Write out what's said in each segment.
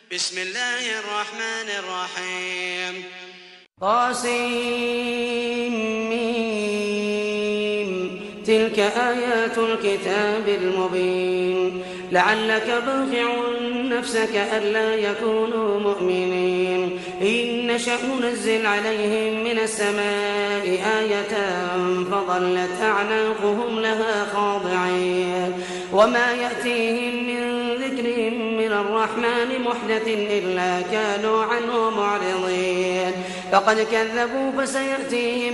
بسم الله الرحمن الرحيم طاسيم تلك آيات الكتاب المبين لعلك باخع نفسك ألا يكونوا مؤمنين إن نشأ ننزل عليهم من السماء آية فظلت أعناقهم لها خاضعين وما يأتيهم من ذكر من الرحمن محدث إلا كانوا عنه معرضين فقد كذبوا فسيأتيهم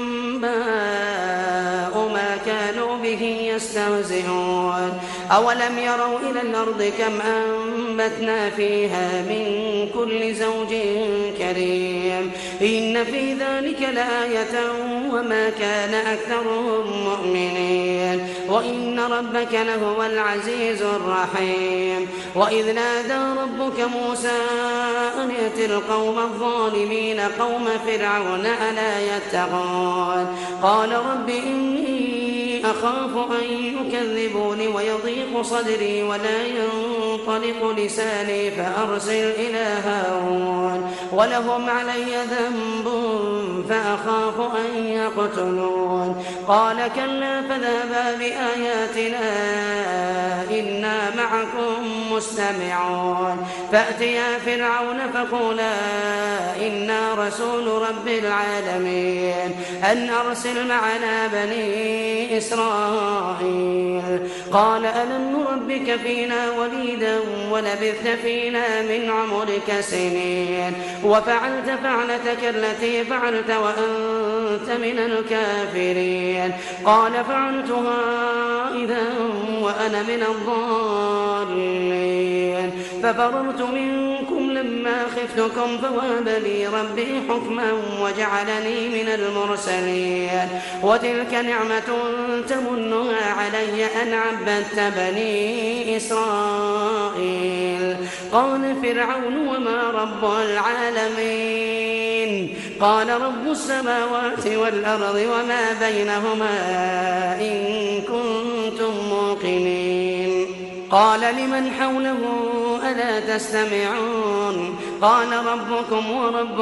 أنباء ما كانوا به يستهزئون أولم يروا إلى الأرض كم أنبتنا فيها من كل زوج كريم إن في ذلك لآية وما كان أكثرهم مؤمنين وإن ربك لهو العزيز الرحيم وإذ نادى ربك موسى أن ائت القوم الظالمين قوم فرعون ألا يتقون قال رب إني أخاف أن يكذبون ويضيق صدري ولا ينطلق لساني فأرسل إلى هارون ولهم علي ذنب فأخاف أن يقتلون قال كلا فاذهبا بآياتنا إنا معكم مستمعون فأتيا فرعون فقولا إنا رسول رب العالمين أن أرسل معنا بني إسرائيل قال ألم نربك فينا وليدا ولبثت فينا من عمرك سنين وفعلت فعلتك التي فعلت وأنت من الكافرين قال فعلتها إذا وأنا من الضالين ففررت منكم لما خفتكم فوهب لي ربي حكما وجعلني من المرسلين وتلك نعمة تمنها علي أن عبدت بني إسرائيل قال فرعون وما رب العالمين قال رب السماوات والأرض وما بينهما إن كنتم موقنين قال لمن حوله ألا تستمعون قال ربكم ورب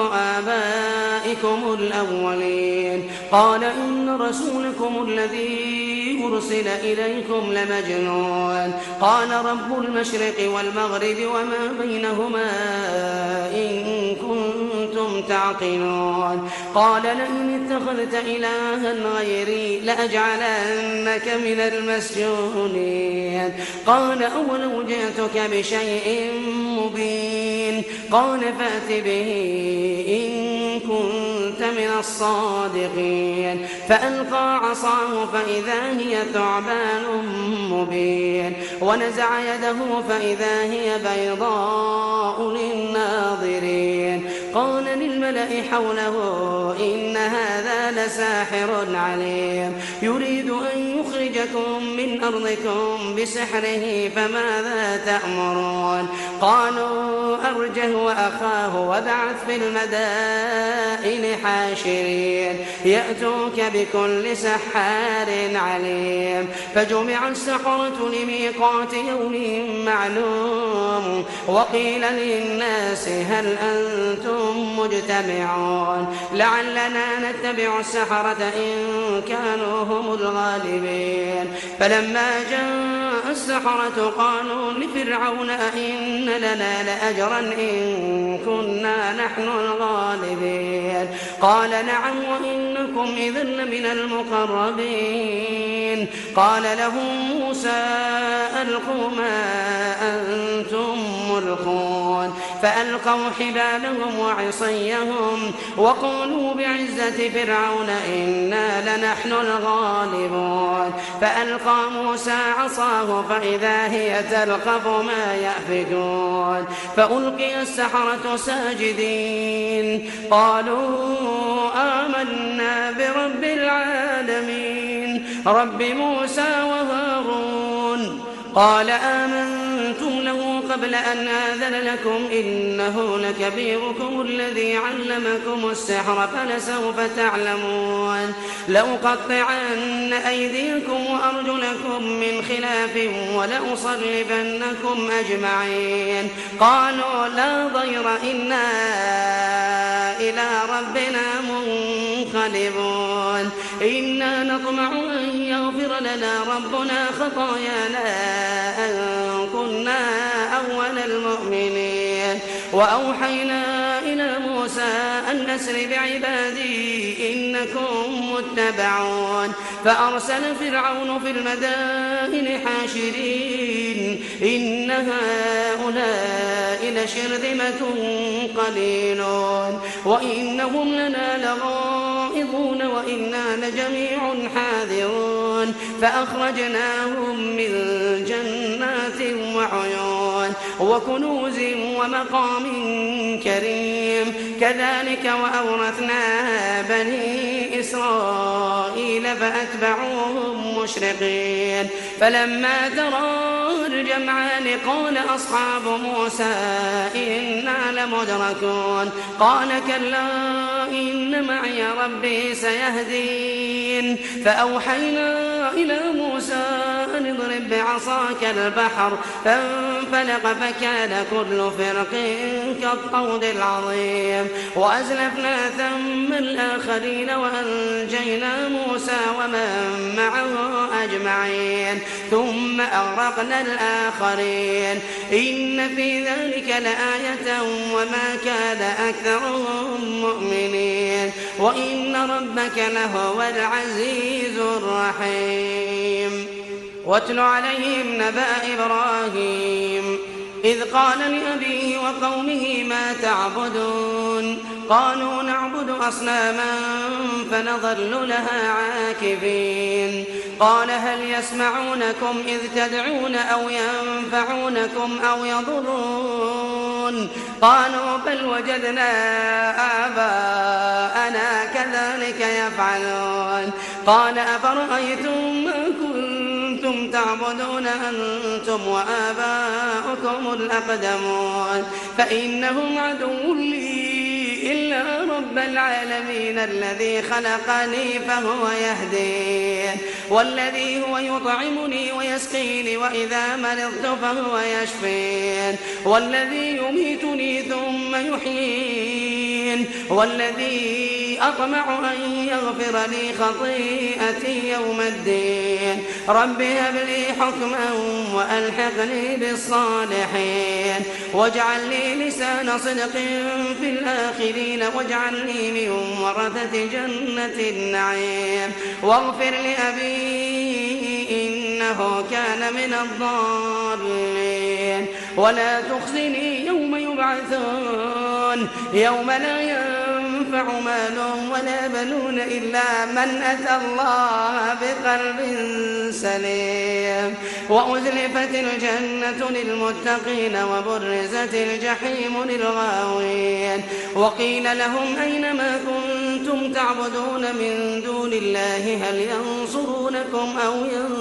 آبائكم الأولين قال إن رسولكم الذي أرسل إليكم لمجنون قال رب المشرق والمغرب وما بينهما إن كنتم تعقلون قال لئن اتخذت إلها غيري لأجعلنك من المسجونين قال أولو جئتك بشيء مبين قال فأت به إن كنت من الصادقين فألقى عصاه فإذا هي ثعبان مبين ونزع يده فإذا هي بيضاء للناظرين قال للملأ حوله إن هذا لساحر عليم يريد أن يخرجكم من أرضكم بسحره فماذا تأمرون قالوا أرجه وأخاه وابعث في المدائن حاشرين يأتوك بكل سحار عليم فجمع السحرة لميقات يوم معلوم وقيل للناس هل أنتم مجتمعون لعلنا نتبع السحرة إن كانوا هم الغالبين فلما جاء السحرة قالوا لفرعون أئن لنا لأجرا إن كنا نحن الغالبين قال نعم وإنكم إذا لمن المقربين قال لهم موسى ألقوا ما أنتم ملقون فألقوا حبالهم وعصيهم وقالوا بعزة فرعون إنا لنحن الغالبون فألقى موسى عصاه فإذا هي تلقف ما يأفكون فألقي السحرة ساجدين قالوا آمنا برب العالمين رب موسى وهارون قال آمنتم له قبل أن آذن لكم إنه لكبيركم الذي علمكم السحر فلسوف تعلمون لأقطعن أيديكم وأرجلكم من خلاف ولأصلبنكم أجمعين قالوا لا ضير إنا إلى ربنا منقلبون إنا نطمع أن يغفر لنا ربنا خطايانا أن كنا أول المؤمنين وأوحينا إلى موسى أن أسر بعبادي إنكم متبعون فأرسل فرعون في المدائن حاشرين إن هؤلاء لشرذمة قليلون وإنهم لنا لغائظون وإنا لجميع حاذرون فأخرجناهم من جنات وعيون وكنوز ومقام كريم كذلك وأورثنا بني إسرائيل فأتبعوهم مشرقين فلما ترى الجمعان قال أصحاب موسى إنا لمدركون قال كلا إن معي ربي سيهدين فأوحينا إلى موسى أن اضرب بعصاك البحر فانفلق فكان كل فرق كالطود العظيم وأزلفنا ثم الآخرين وأنجينا موسى ومن معه أجمعين ثم أغرقنا الآخرين إن في ذلك لآية وما كان أكثرهم مؤمنين وإن ربك لهو العزيز الرحيم واتل عليهم نبأ إبراهيم إذ قال لأبيه وقومه ما تعبدون قالوا نعبد أصناما فنظل لها عاكفين قال هل يسمعونكم إذ تدعون أو ينفعونكم أو يضرون قالوا بل وجدنا آباءنا كذلك يفعلون قال أفرأيتم ما كنتم تعبدون أنتم وآباؤكم الأقدمون فإنهم عدو لي إلا رب العالمين الذي خلقني فهو يهدين والذي هو يطعمني ويسقيني وإذا مرضت فهو يشفين والذي يميتني ثم يحيين والذي أطمع أن يغفر لي خطيئتي يوم الدين رب هب لي حكما وألحقني بالصالحين واجعل لي لسان صدق في الآخرين واجعلني من ورثة جنة النعيم واغفر لأبي إنه كان من الضالين ولا تخزني يوم يبعثون يوم لا ينفع مال ولا بنون إلا من أتى الله بقلب سليم وأزلفت الجنة للمتقين وبرزت الجحيم للغاوين وقيل لهم أين ما كنتم تعبدون من دون الله هل ينصرونكم أو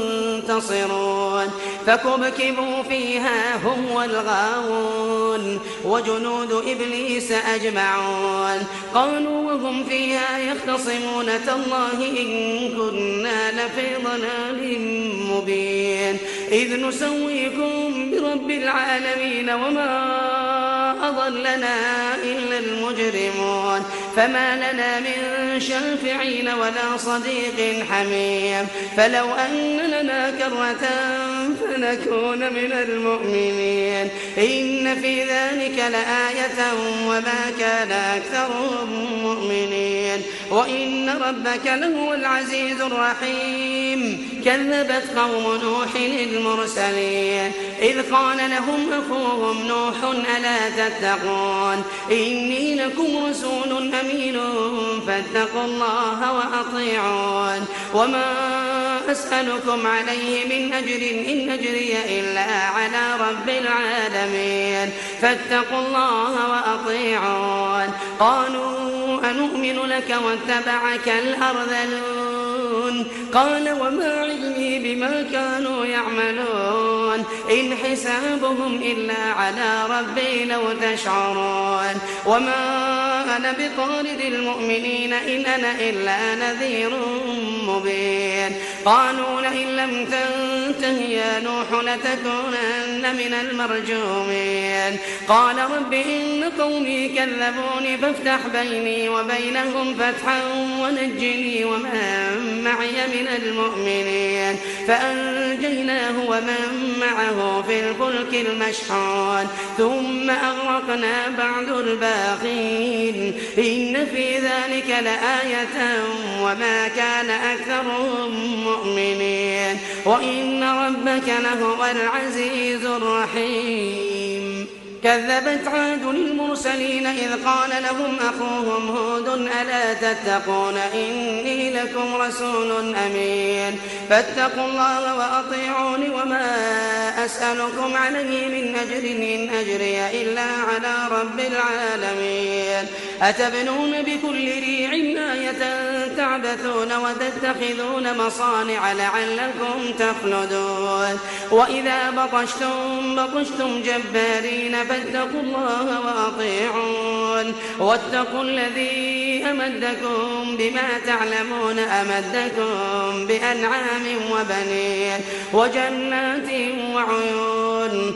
ينتصرون فكبكبوا فيها هم والغاوون وجنود إبليس أجمعون قالوا وهم فيها يختصمون تالله إن كنا لفي ضلال مبين إذ نسويكم برب العالمين وما أضلنا إلا المجرمون فما لنا من شافعين ولا صديق حميم فلو أن لنا كرة فنكون من المؤمنين إن في ذلك لآية وما كان أكثرهم مؤمنين وإن ربك لهو العزيز الرحيم كذبت قوم نوح المرسلين إذ قال لهم أخوهم نوح ألا تتقون إني لكم رسول أمين فاتقوا الله وأطيعون وما أسألكم عليه من أجر إن أجري إلا على رب العالمين فاتقوا الله وأطيعون قالوا أنؤمن لك واتبعك الأرذلون يعملون قال وما علمي بما كانوا يعملون إن حسابهم إلا على ربي لو تشعرون وما أنا بطارد المؤمنين إن أنا إلا نذير مبين قالوا لئن لم تنته يا نوح لتكونن من المرجومين قال رب إن قومي كذبوني فافتح بيني وبينهم فتحا ونجني ومن معي من المؤمنين فأنجيناه ومن معه في الفلك المشحون ثم أغرقنا بعد الباقين إن في ذلك لآية وما كان أكثرهم مؤمنين وإن ربك لهو العزيز الرحيم كذبت عاد المرسلين إذ قال لهم أخوهم هود ألا تتقون إني لكم رسول أمين فاتقوا الله وأطيعون وما أسألكم عليه من أجر إن أجري إلا على رب العالمين أتبنون بكل ريع آية تعبثون وتتخذون مصانع لعلكم تخلدون وإذا بطشتم جبارين فاتقوا الله وأطيعون واتقوا الذي أمدكم بما تعلمون أمدكم بأنعام وبنين وجنات وعيون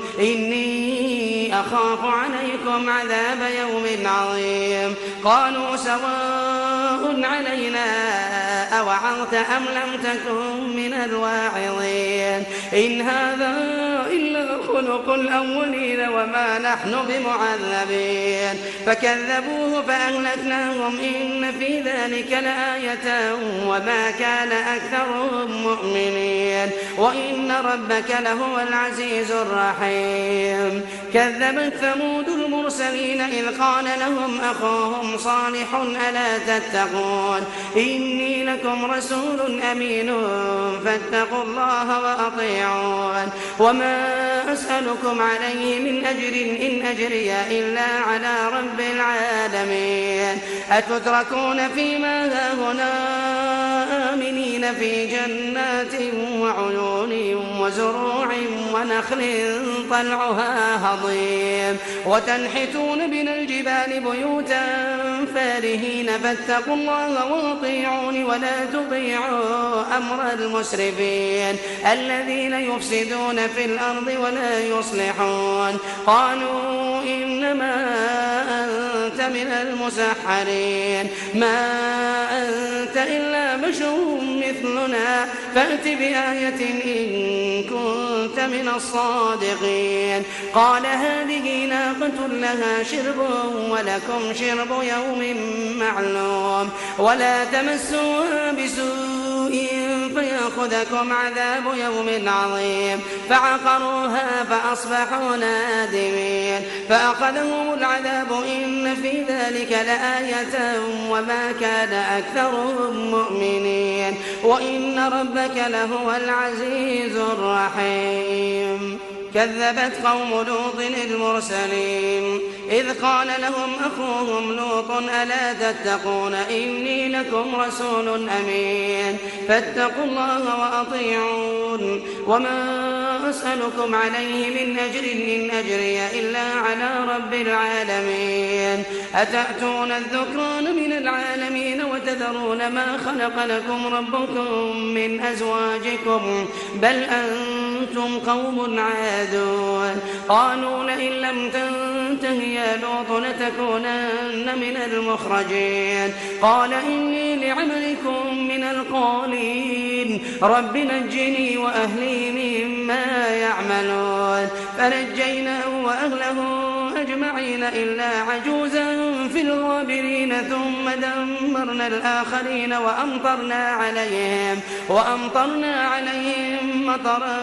إني أخاف عليكم عذاب يوم عظيم قالوا سواء علينا أوعظت أم لم تكن من الواعظين إن هذا إلا خلق الأولين وما نحن بمعذبين فكذبوه فأهلكناهم إن في ذلك لآية وما كان أكثرهم مؤمنين وإن ربك لهو العزيز الرحيم كذبت ثمود المرسلين إذ قال لهم أخوهم صالح ألا تتقون إني لكم رسول أمين فاتقوا الله وأطيعون وما أسألكم عليه من أجر إن أجري إلا على رب العالمين أتتركون فيما هاهنا آمنين في جنات وعيون وزروع ونخل طلعها هضيم وتنحتون من الجبال بيوتا فارهين فاتقوا الله وأطيعون ولا تطيعوا أمر المسرفين الذين يفسدون في الأرض ولا يصلحون قالوا إنما أنت من المسحرين ما أنت إلا بشر مثلنا فأت بآية إن كنت من الصادقين قال هذه ناقة لها شرب ولكم شرب يوم معلوم ولا تمسوها بسوء فيأخذكم عذاب يوم عظيم فعقروها فأصبحوا نادمين فأخذهم العذاب إن في ذلك لآية وما كان أكثرهم مؤمنين وإن ربك لهو العزيز الرحيم كذبت قوم لوط المرسلين إذ قال لهم أخوهم لوط ألا تتقون إني لكم رسول أمين فاتقوا الله وأطيعون وما أسألكم عليه من أجر إن أجري إلا على رب العالمين أتأتون الذكران من العالمين وتذرون ما خلق لكم ربكم من أزواجكم بل أنتم قوم عادون قالوا لئن لم تنته يا لوط لتكونن من المخرجين قال إني لعملكم من القالين رب نجني وأهلي مما يعملون فنجيناه وأهله أجمعين إلا عجوزا في الغابرين ثم دمرنا الآخرين وأمطرنا عليهم مطرا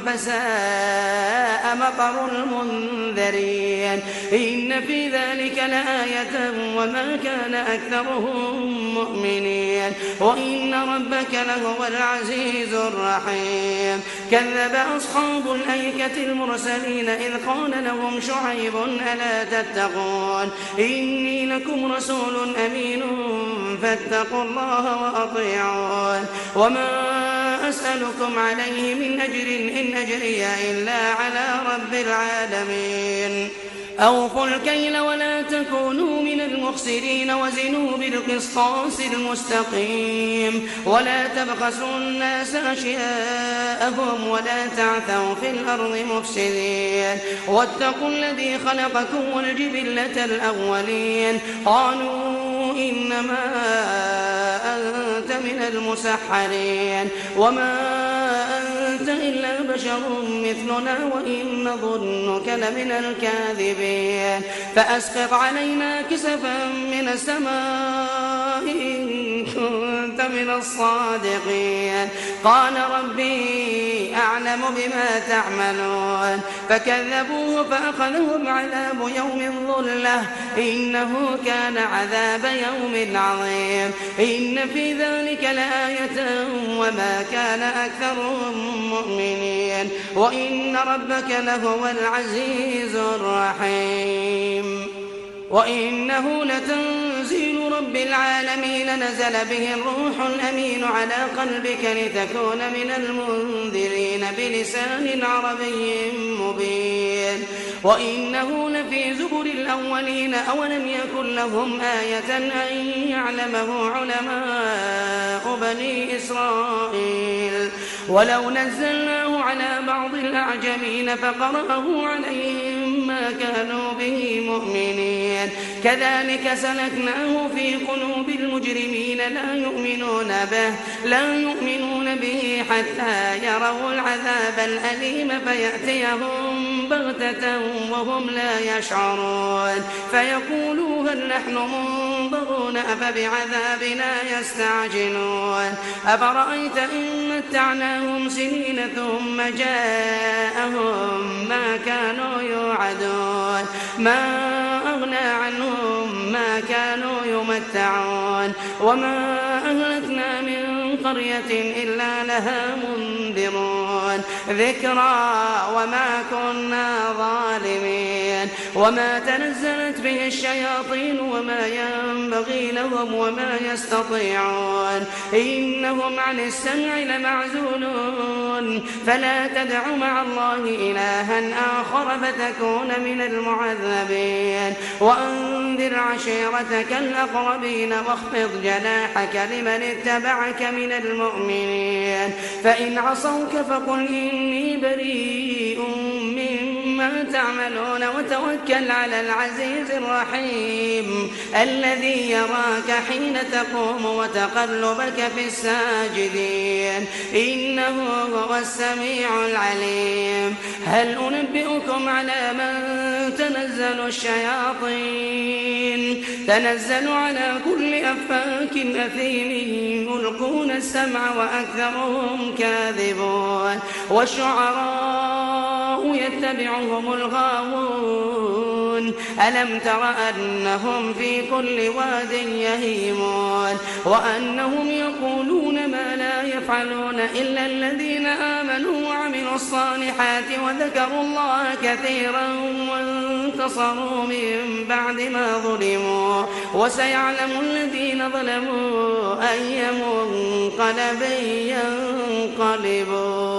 فساء مطر المنذرين إن في ذلك لآية وما كان أكثرهم مؤمنين وإن ربك لهو العزيز الرحيم كذب أصحاب الأيكة المرسلين إذ قال لهم شعيب ألا تتقون إني إني لكم رسول أمين فاتقوا الله وأطيعون وما أسألكم عليه من أجر إن أجري إلا على رب العالمين أوفوا الكيل ولا تكونوا من المخسرين وزنوا بالقسطاس المستقيم ولا تبخسوا الناس أشياءهم ولا تعثوا في الأرض مفسدين واتقوا الذي خلقكم والجبلة الأولين قالوا إنما أنت من المسحرين وما أنت إلا بشر مثلنا وإن نظنك لمن الكاذبين فأسقط علينا كسفا من السماء إن كنت من الصادقين قال ربي أعلم بما تعملون فكذبوه فأخذهم عذاب يوم الظلة إنه كان عذاب يوم عظيم إن في ذلك لآية وما كان أكثرهم مؤمنين وإن ربك لهو العزيز الرحيم وإنه لتنزيل رب العالمين نزل به الروح الأمين على قلبك لتكون من المنذرين بلسان عربي مبين وإنه لفي زبر الأولين أولم يكن لهم آية أن يعلمه علماء بني إسرائيل ولو نزلناه على بعض الأعجمين فقرأه عليهم ما كانوا به مؤمنين كذلك سلكناه في قلوب المجرمين لا يؤمنون به حتى يروا العذاب الأليم فيأتيهم بغتة وهم لا يشعرون فيقولوا هل نحن منظرون أفبعذابنا يستعجلون أفرأيت إن متعناهم سنين ثم جاءهم ما كانوا يوعدون ما أغنى عنهم ما كانوا يمتعون وما أهلكنا من قرية إلا لها منذرون ذكرى وما كنا ظالمين وما تنزلت به الشياطين وما ينبغي لهم وما يستطيعون إنهم عن السمع لمعزولون فلا تدع مع الله إلها آخر فتكون من المعذبين وأنذر عشيرتك الأقربين واخفض جناحك لمن اتبعك من المؤمنين فإن عصوك فقل إني بريء مما تعملون وتوكل على العزيز الرحيم الذي يراك حين تقوم وتقلبك في الساجدين إنه هو السميع العليم هل أنبئكم على من تنزل الشياطين تنزل على كل أفاك أثيم يلقون السمع وأكثرهم كاذبون والشعراء يتبعهم الغاوون ألم تر أنهم في كل واد يهيمون وأنهم يقولون ما لا يفعلون إلا الذين آمنوا وعملوا الصالحات وذكروا الله كثيرا وانتصروا من بعد ما ظلموا وسيعلم الذين ظلموا أي منقلب ينقلبون